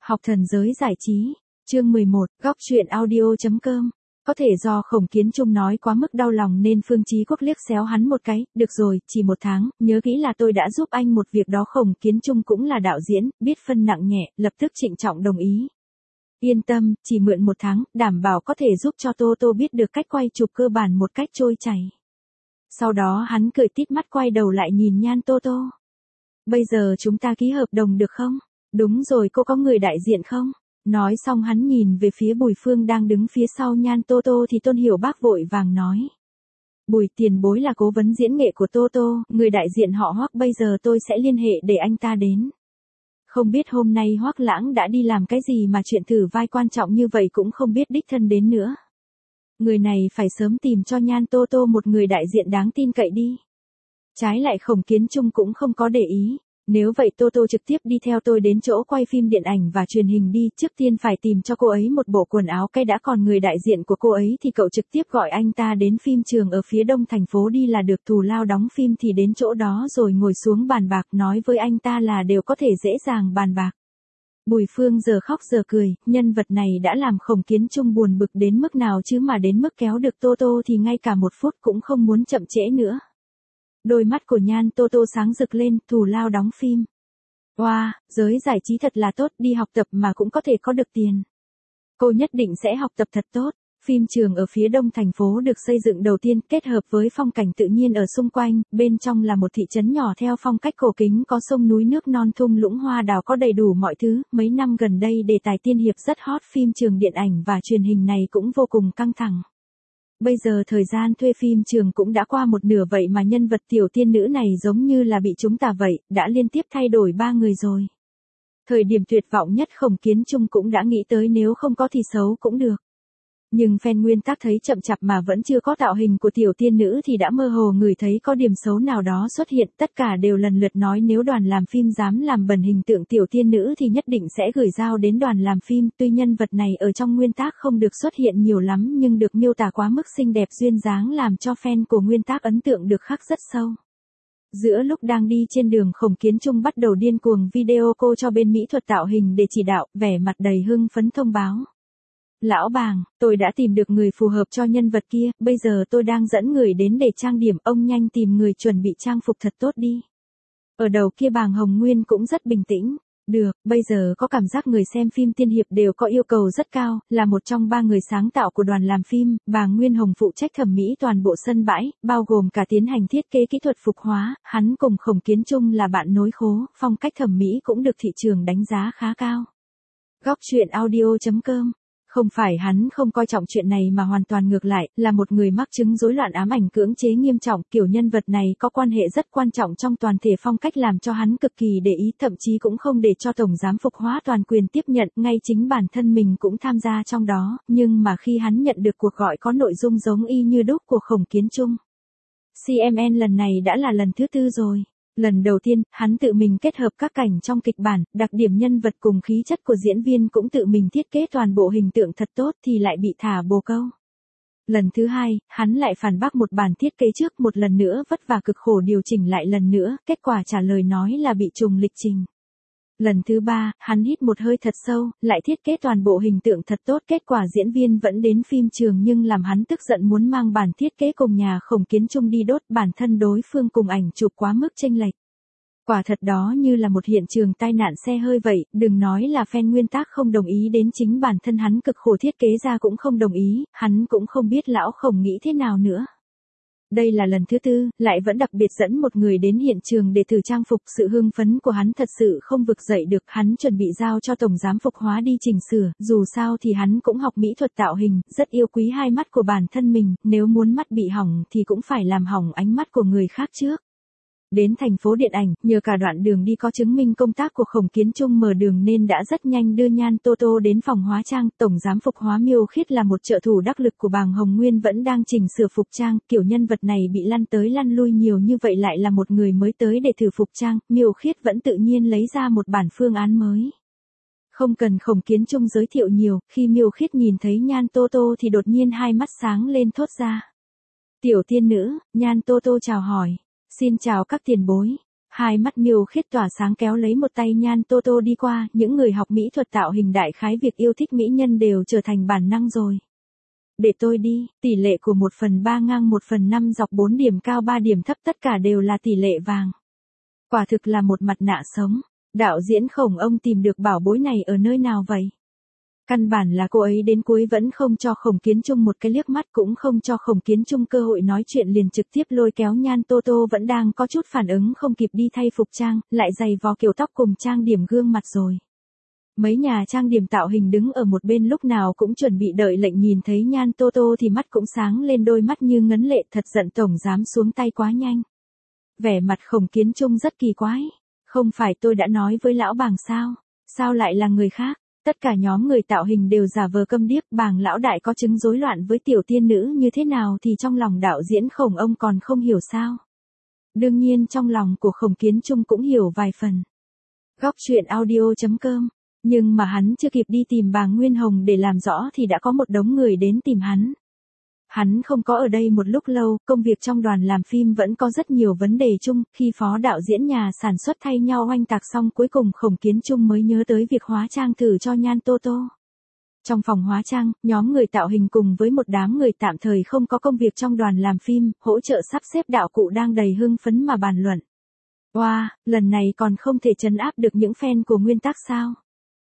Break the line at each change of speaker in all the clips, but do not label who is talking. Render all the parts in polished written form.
Học thần giới giải trí, chương 11, góc truyện audio.com. Có thể do Khổng Kiến Trung nói quá mức đau lòng nên Phương Chí Quốc liếc xéo hắn một cái, được rồi, chỉ 1 tháng, nhớ kỹ là tôi đã giúp anh một việc đó. Khổng Kiến Trung cũng là đạo diễn, biết phân nặng nhẹ, lập tức trịnh trọng đồng ý. Yên tâm, chỉ mượn 1 tháng, đảm bảo có thể giúp cho Tô Tô biết được cách quay chụp cơ bản một cách trôi chảy. Sau đó hắn cười tít mắt quay đầu lại nhìn Nhan Tô Tô. Bây giờ chúng ta ký hợp đồng được không? Đúng rồi, cô có người đại diện không? Nói xong hắn nhìn về phía Bùi Phương đang đứng phía sau Nhan Tô Tô thì Tôn Hiểu Bác vội vàng nói. Bùi tiền bối là cố vấn diễn nghệ của Tô Tô, người đại diện họ Hoắc, bây giờ tôi sẽ liên hệ để anh ta đến. Không biết hôm nay Hoắc Lãng đã đi làm cái gì mà chuyện thử vai quan trọng như vậy cũng không biết đích thân đến nữa. Người này phải sớm tìm cho Nhan Tô Tô một người đại diện đáng tin cậy đi. Trái lại Khổng Kiến Trung cũng không có để ý. Nếu vậy Tô Tô trực tiếp đi theo tôi đến chỗ quay phim điện ảnh và truyền hình đi, trước tiên phải tìm cho cô ấy một bộ quần áo cái đã, còn người đại diện của cô ấy thì cậu trực tiếp gọi anh ta đến phim trường ở phía đông thành phố đi là được, thù lao đóng phim thì đến chỗ đó rồi ngồi xuống bàn bạc, nói với anh ta là đều có thể dễ dàng bàn bạc. Bùi Phương giờ khóc giờ cười, nhân vật này đã làm Khổng Kiến Trung buồn bực đến mức nào chứ mà đến mức kéo được Tô Tô thì ngay cả 1 phút cũng không muốn chậm trễ nữa. Đôi mắt của Nhan Tô Tô sáng rực lên, thù lao đóng phim. Wow, giới giải trí thật là tốt, đi học tập mà cũng có thể có được tiền. Cô nhất định sẽ học tập thật tốt. Phim trường ở phía đông thành phố được xây dựng đầu tiên, kết hợp với phong cảnh tự nhiên ở xung quanh, bên trong là một thị trấn nhỏ theo phong cách cổ kính, có sông núi nước non thung lũng hoa đào, có đầy đủ mọi thứ. Mấy năm gần đây đề tài tiên hiệp rất hot, phim trường điện ảnh và truyền hình này cũng vô cùng căng thẳng. Bây giờ thời gian thuê phim trường cũng đã qua 1/2 vậy mà nhân vật tiểu tiên nữ này giống như là bị chúng ta vậy, đã liên tiếp thay đổi 3 người rồi. Thời điểm tuyệt vọng nhất Khổng Kiến Trung cũng đã nghĩ tới nếu không có thì xấu cũng được. Nhưng fan nguyên tác thấy chậm chạp mà vẫn chưa có tạo hình của tiểu tiên nữ thì đã mơ hồ ngửi thấy có điểm xấu nào đó xuất hiện, tất cả đều lần lượt nói nếu đoàn làm phim dám làm bẩn hình tượng tiểu tiên nữ thì nhất định sẽ gửi dao đến đoàn làm phim. Tuy nhân vật này ở trong nguyên tác không được xuất hiện nhiều lắm nhưng được miêu tả quá mức xinh đẹp duyên dáng làm cho fan của nguyên tác ấn tượng được khắc rất sâu. Giữa lúc đang đi trên đường, Khổng Kiến Trung bắt đầu điên cuồng video call cho bên mỹ thuật tạo hình để chỉ đạo, vẻ mặt đầy hưng phấn thông báo. Lão Bàng, tôi đã tìm được người phù hợp cho nhân vật kia, bây giờ tôi đang dẫn người đến để trang điểm, ông nhanh tìm người chuẩn bị trang phục thật tốt đi. Ở đầu kia Bàng Hồng Nguyên cũng rất bình tĩnh. Được, bây giờ có cảm giác người xem phim tiên hiệp đều có yêu cầu rất cao, là một trong 3 người sáng tạo của đoàn làm phim, Bàng Nguyên Hồng phụ trách thẩm mỹ toàn bộ sân bãi, bao gồm cả tiến hành thiết kế kỹ thuật phục hóa, hắn cùng Khổng Kiến Trung là bạn nối khố, phong cách thẩm mỹ cũng được thị trường đánh giá khá cao. Góc truyện audio.com. Không phải hắn không coi trọng chuyện này mà hoàn toàn ngược lại, là một người mắc chứng rối loạn ám ảnh cưỡng chế nghiêm trọng, kiểu nhân vật này có quan hệ rất quan trọng trong toàn thể phong cách làm cho hắn cực kỳ để ý, thậm chí cũng không để cho tổng giám phục hóa toàn quyền tiếp nhận, ngay chính bản thân mình cũng tham gia trong đó, nhưng mà khi hắn nhận được cuộc gọi có nội dung giống y như đúc của Khổng Kiến Trung. CMN lần này đã là lần thứ 4 rồi. Lần đầu tiên, hắn tự mình kết hợp các cảnh trong kịch bản, đặc điểm nhân vật cùng khí chất của diễn viên cũng tự mình thiết kế toàn bộ hình tượng thật tốt thì lại bị thả bồ câu. Lần thứ 2, hắn lại phản bác một bản thiết kế trước, một lần nữa vất vả cực khổ điều chỉnh lại lần nữa, kết quả trả lời nói là bị trùng lịch trình. Lần thứ 3, hắn hít một hơi thật sâu, lại thiết kế toàn bộ hình tượng thật tốt, kết quả diễn viên vẫn đến phim trường nhưng làm hắn tức giận muốn mang bản thiết kế cùng nhà Khổng Kiến Trung đi đốt, bản thân đối phương cùng ảnh chụp quá mức chênh lệch. Quả thật đó như là một hiện trường tai nạn xe hơi vậy, đừng nói là fan nguyên tác không đồng ý, đến chính bản thân hắn cực khổ thiết kế ra cũng không đồng ý, hắn cũng không biết lão Khổng nghĩ thế nào nữa. Đây là lần thứ 4, lại vẫn đặc biệt dẫn một người đến hiện trường để thử trang phục, sự hưng phấn của hắn thật sự không vực dậy được, hắn chuẩn bị giao cho tổng giám phục hóa đi chỉnh sửa, dù sao thì hắn cũng học mỹ thuật tạo hình, rất yêu quý hai mắt của bản thân mình, nếu muốn mắt bị hỏng thì cũng phải làm hỏng ánh mắt của người khác trước. Đến thành phố điện ảnh, nhờ cả đoạn đường đi có chứng minh công tác của Khổng Kiến Trung mở đường nên đã rất nhanh đưa Nhan Tô Tô đến phòng hóa trang, tổng giám phục hóa Miêu Khiết là một trợ thủ đắc lực của Bàng Hồng Nguyên vẫn đang chỉnh sửa phục trang, kiểu nhân vật này bị lăn tới lăn lui nhiều như vậy lại là một người mới tới để thử phục trang, Miêu Khiết vẫn tự nhiên lấy ra một bản phương án mới. Không cần Khổng Kiến Trung giới thiệu nhiều, khi Miêu Khiết nhìn thấy Nhan Tô Tô thì đột nhiên hai mắt sáng lên thốt ra. Tiểu tiên nữ, Nhan Tô Tô chào hỏi. Xin chào các tiền bối. Hai mắt Miêu Khiết tỏa sáng kéo lấy một tay Nhan Tô Tô đi qua, những người học mỹ thuật tạo hình đại khái việc yêu thích mỹ nhân đều trở thành bản năng rồi. Để tôi đi, tỷ lệ của 1/3 ngang 1/5 dọc 4 điểm cao 3 điểm thấp tất cả đều là tỷ lệ vàng. Quả thực là một mặt nạ sống. Đạo diễn Khổng ông tìm được bảo bối này ở nơi nào vậy? Căn bản là cô ấy đến cuối vẫn không cho Khổng Kiến Trung một cái liếc mắt, cũng không cho Khổng Kiến Trung cơ hội nói chuyện, liền trực tiếp lôi kéo Nhan Tô Tô vẫn đang có chút phản ứng không kịp đi thay phục trang, lại giày vò kiểu tóc cùng trang điểm gương mặt rồi. Mấy nhà trang điểm tạo hình đứng ở một bên lúc nào cũng chuẩn bị đợi lệnh, nhìn thấy Nhan Tô Tô thì mắt cũng sáng lên, đôi mắt như ngấn lệ, thật giận tổng dám xuống tay quá nhanh. Vẻ mặt Khổng Kiến Trung rất kỳ quái. Không phải tôi đã nói với lão Bàng sao? Sao lại là người khác? Tất cả nhóm người tạo hình đều giả vờ câm điếc, Bàng lão đại có chứng rối loạn với tiểu tiên nữ như thế nào thì trong lòng đạo diễn Khổng ông còn không hiểu sao? Đương nhiên trong lòng của Khổng Kiến Trung cũng hiểu vài phần. Góc truyện audio.com. Nhưng mà hắn chưa kịp đi tìm Bàng Nguyên Hồng để làm rõ thì đã có một đống người đến tìm hắn. Hắn không có ở đây một lúc lâu, công việc trong đoàn làm phim vẫn có rất nhiều vấn đề chung, khi phó đạo diễn nhà sản xuất thay nhau oanh tạc xong cuối cùng Khổng Kiến Trung mới nhớ tới việc hóa trang thử cho Nhan Tô Tô. Trong phòng hóa trang, nhóm người tạo hình cùng với một đám người tạm thời không có công việc trong đoàn làm phim, hỗ trợ sắp xếp đạo cụ đang đầy hưng phấn mà bàn luận. Wow, lần này còn không thể trấn áp được những fan của Nguyên Tắc sao?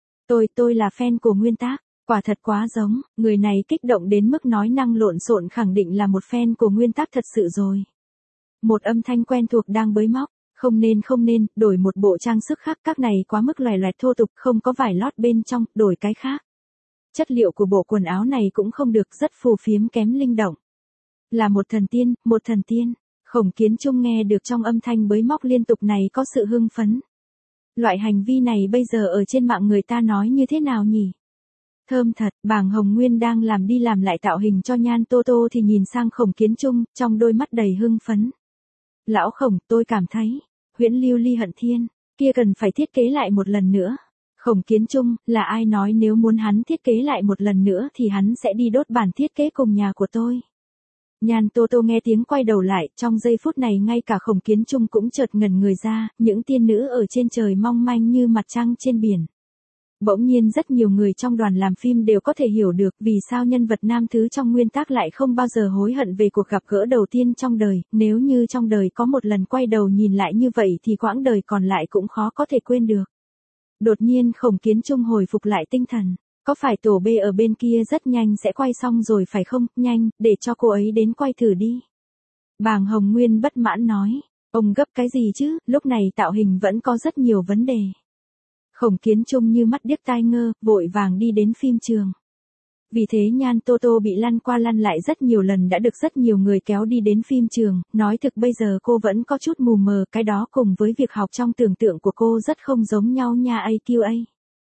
Tôi là fan của Nguyên Tắc. Quả thật quá giống, người này kích động đến mức nói năng lộn xộn, khẳng định là một fan của Nguyên Tắc thật sự rồi. Một âm thanh quen thuộc đang bới móc, không nên, đổi một bộ trang sức khác, các này quá mức loè loẹt thô tục, không có vải lót bên trong, đổi cái khác. Chất liệu của bộ quần áo này cũng không được, rất phù phiếm kém linh động. Là một thần tiên. Khổng Kiến Trung nghe được trong âm thanh bới móc liên tục này có sự hưng phấn. Loại hành vi này bây giờ ở trên mạng người ta nói như thế nào nhỉ? Thơm thật, Bàng Hồng Nguyên đang làm đi làm lại tạo hình cho Nhan Tô Tô thì nhìn sang Khổng Kiến Trung, trong đôi mắt đầy hưng phấn. Lão Khổng, tôi cảm thấy, huyễn lưu ly hận thiên, kia cần phải thiết kế lại một lần nữa. Khổng Kiến Trung, là ai nói nếu muốn hắn thiết kế lại một lần nữa thì hắn sẽ đi đốt bản thiết kế cùng nhà của tôi. Nhan Tô Tô nghe tiếng quay đầu lại, trong giây phút này ngay cả Khổng Kiến Trung cũng chợt ngẩn người ra, những tiên nữ ở trên trời mong manh như mặt trăng trên biển. Bỗng nhiên rất nhiều người trong đoàn làm phim đều có thể hiểu được vì sao nhân vật nam thứ trong Nguyên Tắc lại không bao giờ hối hận về cuộc gặp gỡ đầu tiên trong đời, nếu như trong đời có một lần quay đầu nhìn lại như vậy thì quãng đời còn lại cũng khó có thể quên được. Đột nhiên Khổng Kiến Trung hồi phục lại tinh thần, có phải tổ B ở bên kia rất nhanh sẽ quay xong rồi phải không, nhanh, để cho cô ấy đến quay thử đi. Bàng Hồng Nguyên bất mãn nói, ông gấp cái gì chứ, lúc này tạo hình vẫn có rất nhiều vấn đề. Khổng Kiến Trung như mắt điếc tai ngơ, vội vàng đi đến phim trường. Vì thế Nhan Tô Tô bị lăn qua lăn lại rất nhiều lần đã được rất nhiều người kéo đi đến phim trường, nói thực bây giờ cô vẫn có chút mù mờ, cái đó cùng với việc học trong tưởng tượng của cô rất không giống nhau nha AQA.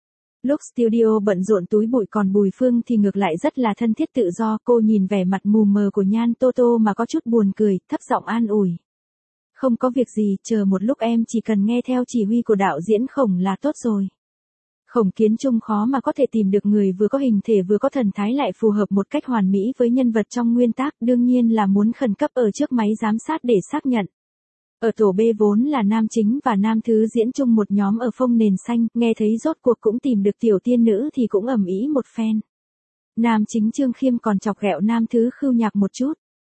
Lúc studio bận rộn túi bụi còn Bùi Phương thì ngược lại rất là thân thiết tự do, cô nhìn vẻ mặt mù mờ của Nhan Tô Tô mà có chút buồn cười, thấp giọng an ủi. Không có việc gì, chờ một lúc em chỉ cần nghe theo chỉ huy của đạo diễn Khổng là tốt rồi. Khổng Kiến Trung khó mà có thể tìm được người vừa có hình thể vừa có thần thái lại phù hợp một cách hoàn mỹ với nhân vật trong Nguyên Tắc, đương nhiên là muốn khẩn cấp ở trước máy giám sát để xác nhận. Ở tổ B vốn là nam chính và nam thứ diễn chung một nhóm ở phông nền xanh, nghe thấy rốt cuộc cũng tìm được tiểu tiên nữ thì cũng ầm ĩ một phen. Nam chính Trương Khiêm còn chọc ghẹo nam thứ Khưu Nhạc một chút.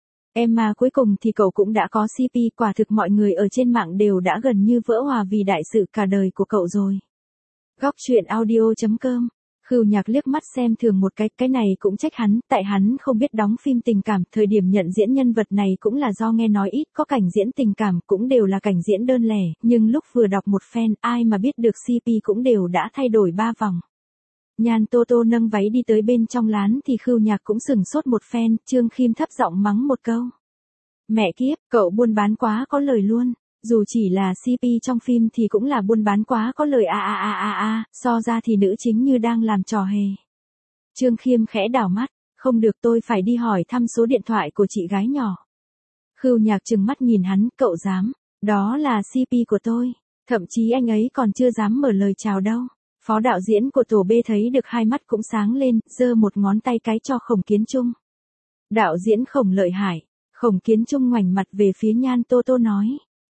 Em mà cuối cùng thì cậu cũng đã có CP, quả thực mọi người ở trên mạng đều đã gần như vỡ hòa vì đại sự cả đời của cậu rồi. Góc truyện audio.com. Khưu Nhạc liếc mắt xem thường một cái này cũng trách hắn, tại hắn không biết đóng phim tình cảm, thời điểm nhận diễn nhân vật này cũng là do nghe nói ít có cảnh diễn tình cảm, cũng đều là cảnh diễn đơn lẻ, nhưng lúc vừa đọc một phen, ai mà biết được CP cũng đều đã thay đổi 3 vòng. Nhan Tô Tô nâng váy đi tới bên trong lán thì Khưu Nhạc cũng sừng sốt một phen, Trương Khiêm thấp giọng mắng một câu. Mẹ kiếp, cậu buôn bán quá có lời luôn. Dù chỉ là CP trong phim thì cũng là buôn bán quá có lời so ra thì nữ chính như đang làm trò hề. Trương Khiêm khẽ đảo mắt, không được tôi phải đi hỏi thăm số điện thoại của chị gái nhỏ. Khưu Nhạc trừng mắt nhìn hắn, cậu dám, đó là CP của tôi, thậm chí anh ấy còn chưa dám mở lời chào đâu. Phó đạo diễn của tổ B thấy được hai mắt cũng sáng lên, giơ một ngón tay cái cho Khổng Kiến Trung. Đạo diễn Khổng lợi hại, Khổng Kiến Trung ngoảnh mặt về phía Nhan Tô Tô nói.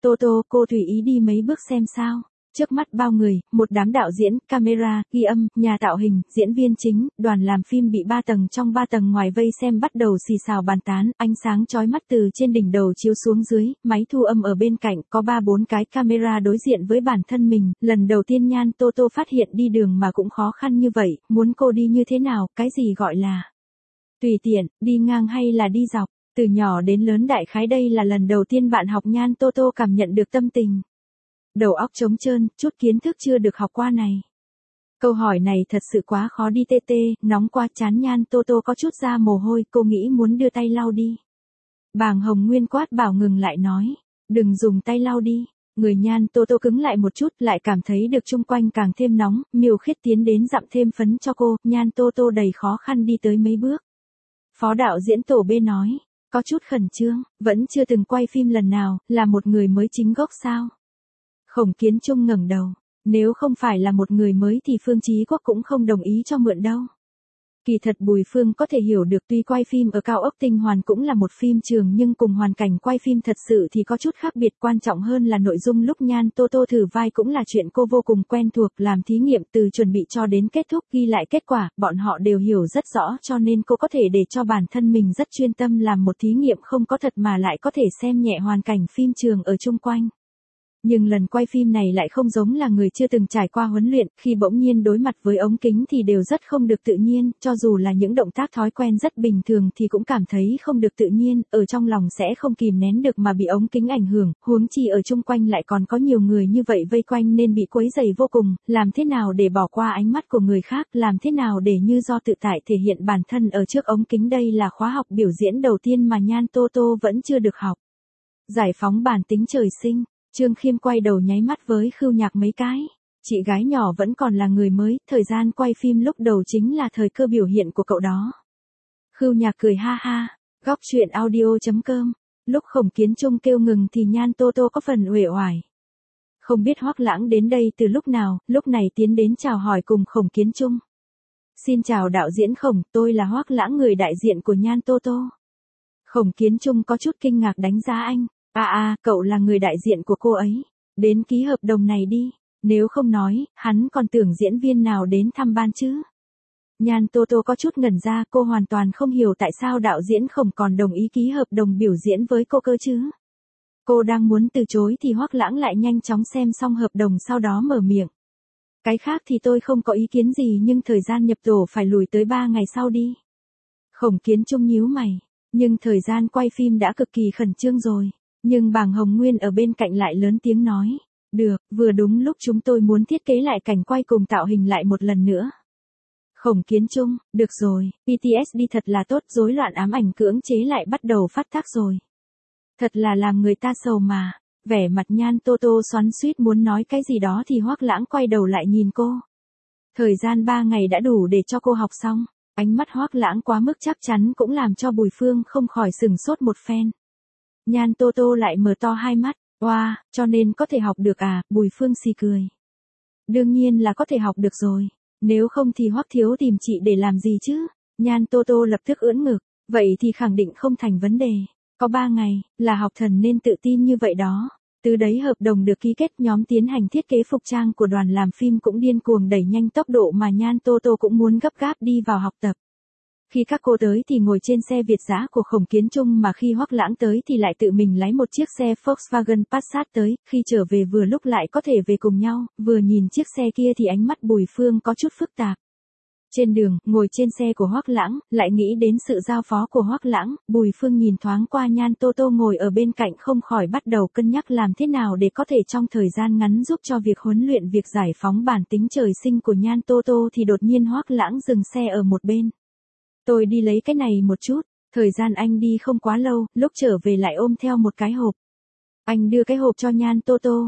Tô Tô, cô tùy ý đi mấy bước xem sao. Trước mắt bao người, một đám đạo diễn, camera, ghi âm, nhà tạo hình, diễn viên chính, đoàn làm phim bị 3 tầng trong 3 tầng ngoài vây xem bắt đầu xì xào bàn tán, ánh sáng chói mắt từ trên đỉnh đầu chiếu xuống dưới, máy thu âm ở bên cạnh, có 3-4 cái camera đối diện với bản thân mình, lần đầu tiên Nhan Tô Tô phát hiện đi đường mà cũng khó khăn như vậy, muốn cô đi như thế nào, cái gì gọi là tùy tiện, đi ngang hay là đi dọc, từ nhỏ đến lớn đại khái đây là lần đầu tiên bạn học Nhan Tô Tô cảm nhận được tâm tình. Đầu óc trống trơn, chút kiến thức chưa được học qua này. Câu hỏi này thật sự quá khó đi tê tê, nóng qua chán Nhan Tô Tô có chút ra mồ hôi, cô nghĩ muốn đưa tay lau đi. Bàng Hồng Nguyên quát bảo ngừng lại nói, đừng dùng tay lau đi. Người Nhan Tô Tô cứng lại một chút, lại cảm thấy được chung quanh càng thêm nóng, Miêu Khiết tiến đến dặm thêm phấn cho cô, Nhan Tô Tô đầy khó khăn đi tới mấy bước. Phó đạo diễn Tổ B nói, có chút khẩn trương, vẫn chưa từng quay phim lần nào, là một người mới chính gốc sao? Khổng Kiến Trung ngẩng đầu, nếu không phải là một người mới thì Phương Chí Quốc cũng không đồng ý cho mượn đâu. Kỳ thật Bùi Phương có thể hiểu được tuy quay phim ở cao ốc Tinh Hoàn cũng là một phim trường nhưng cùng hoàn cảnh quay phim thật sự thì có chút khác biệt, quan trọng hơn là nội dung lúc Nhan Tô Tô thử vai cũng là chuyện cô vô cùng quen thuộc, làm thí nghiệm từ chuẩn bị cho đến kết thúc ghi lại kết quả, bọn họ đều hiểu rất rõ cho nên cô có thể để cho bản thân mình rất chuyên tâm làm một thí nghiệm không có thật mà lại có thể xem nhẹ hoàn cảnh phim trường ở chung quanh. Nhưng lần quay phim này lại không giống là người chưa từng trải qua huấn luyện, khi bỗng nhiên đối mặt với ống kính thì đều rất không được tự nhiên, cho dù là những động tác thói quen rất bình thường thì cũng cảm thấy không được tự nhiên, ở trong lòng sẽ không kìm nén được mà bị ống kính ảnh hưởng, huống chi ở chung quanh lại còn có nhiều người như vậy vây quanh nên bị quấy rầy vô cùng, làm thế nào để bỏ qua ánh mắt của người khác, làm thế nào để như do tự tại thể hiện bản thân ở trước ống kính, đây là khóa học biểu diễn đầu tiên mà Nhan Tô Tô vẫn chưa được học. Giải phóng bản tính trời sinh. Trương Khiêm quay đầu nháy mắt với Khưu Nhạc mấy cái. Chị gái nhỏ vẫn còn là người mới, thời gian quay phim lúc đầu chính là thời cơ biểu hiện của cậu đó. Khưu Nhạc cười ha ha, góc chuyện audio.com. Lúc Khổng Kiến Trung kêu ngừng thì Nhan Tô Tô có phần uể oải. Không biết Hoắc Lãng đến đây từ lúc nào, lúc này tiến đến chào hỏi cùng Khổng Kiến Trung. Xin chào đạo diễn Khổng, tôi là Hoắc Lãng, người đại diện của Nhan Tô Tô. Khổng Kiến Trung có chút kinh ngạc đánh giá anh. Cậu là người đại diện của cô ấy. Đến ký hợp đồng này đi. Nếu không nói, hắn còn tưởng diễn viên nào đến thăm ban chứ. Nhan Tô Tô có chút ngẩn ra, cô hoàn toàn không hiểu tại sao đạo diễn Khổng còn đồng ý ký hợp đồng biểu diễn với cô cơ chứ. Cô đang muốn từ chối thì Hoắc Lãng lại nhanh chóng xem xong hợp đồng sau đó mở miệng. Cái khác thì tôi không có ý kiến gì nhưng thời gian nhập tổ phải lùi tới 3 ngày sau đi. Khổng Kiến Trung nhíu mày. Nhưng thời gian quay phim đã cực kỳ khẩn trương rồi. Nhưng Bàng Hồng Nguyên ở bên cạnh lại lớn tiếng nói, được, vừa đúng lúc chúng tôi muốn thiết kế lại cảnh quay cùng tạo hình lại một lần nữa. Khổng Kiến Trung, được rồi, PTSD thật là tốt, rối loạn ám ảnh cưỡng chế lại bắt đầu phát tác rồi. Thật là làm người ta sầu mà, vẻ mặt Nhan Tô Tô xoắn xuýt muốn nói cái gì đó thì Hoắc Lãng quay đầu lại nhìn cô. Thời gian 3 ngày đã đủ để cho cô học xong, ánh mắt Hoắc Lãng quá mức chắc chắn cũng làm cho Bùi Phương không khỏi sừng sốt một phen. Nhan Tô Tô lại mở to hai mắt, oa, cho nên có thể học được à, Bùi Phương xì cười. Đương nhiên là có thể học được rồi, nếu không thì Hoắc thiếu tìm chị để làm gì chứ, Nhan Tô Tô lập tức ưỡn ngực, vậy thì khẳng định không thành vấn đề, có 3 ngày, là học thần nên tự tin như vậy đó. Từ đấy hợp đồng được ký kết, nhóm tiến hành thiết kế phục trang của đoàn làm phim cũng điên cuồng đẩy nhanh tốc độ mà Nhan Tô Tô cũng muốn gấp gáp đi vào học tập. Khi các cô tới thì ngồi trên xe Việt dã của Khổng Kiến Trung mà khi Hoắc Lãng tới thì lại tự mình lái một chiếc xe Volkswagen Passat tới, khi trở về vừa lúc lại có thể về cùng nhau, vừa nhìn chiếc xe kia thì ánh mắt Bùi Phương có chút phức tạp. Trên đường, ngồi trên xe của Hoắc Lãng, lại nghĩ đến sự giao phó của Hoắc Lãng, Bùi Phương nhìn thoáng qua Nhan Tô Tô ngồi ở bên cạnh không khỏi bắt đầu cân nhắc làm thế nào để có thể trong thời gian ngắn giúp cho việc huấn luyện việc giải phóng bản tính trời sinh của Nhan Tô Tô thì đột nhiên Hoắc Lãng dừng xe ở một bên. Tôi đi lấy cái này một chút, thời gian anh đi không quá lâu, lúc trở về lại ôm theo một cái hộp. Anh đưa cái hộp cho Nhan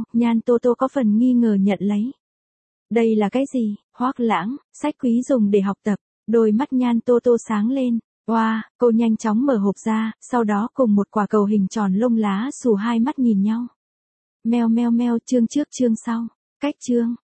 Tô Tô có phần nghi ngờ nhận lấy. Đây là cái gì? Hoắc Lãng, sách quý dùng để học tập, đôi mắt Nhan Tô Tô sáng lên. Wow, cô nhanh chóng mở hộp ra, sau đó cùng một quả cầu hình tròn lông lá xù hai mắt nhìn nhau. Meo meo meo, chương trước chương sau, cách chương.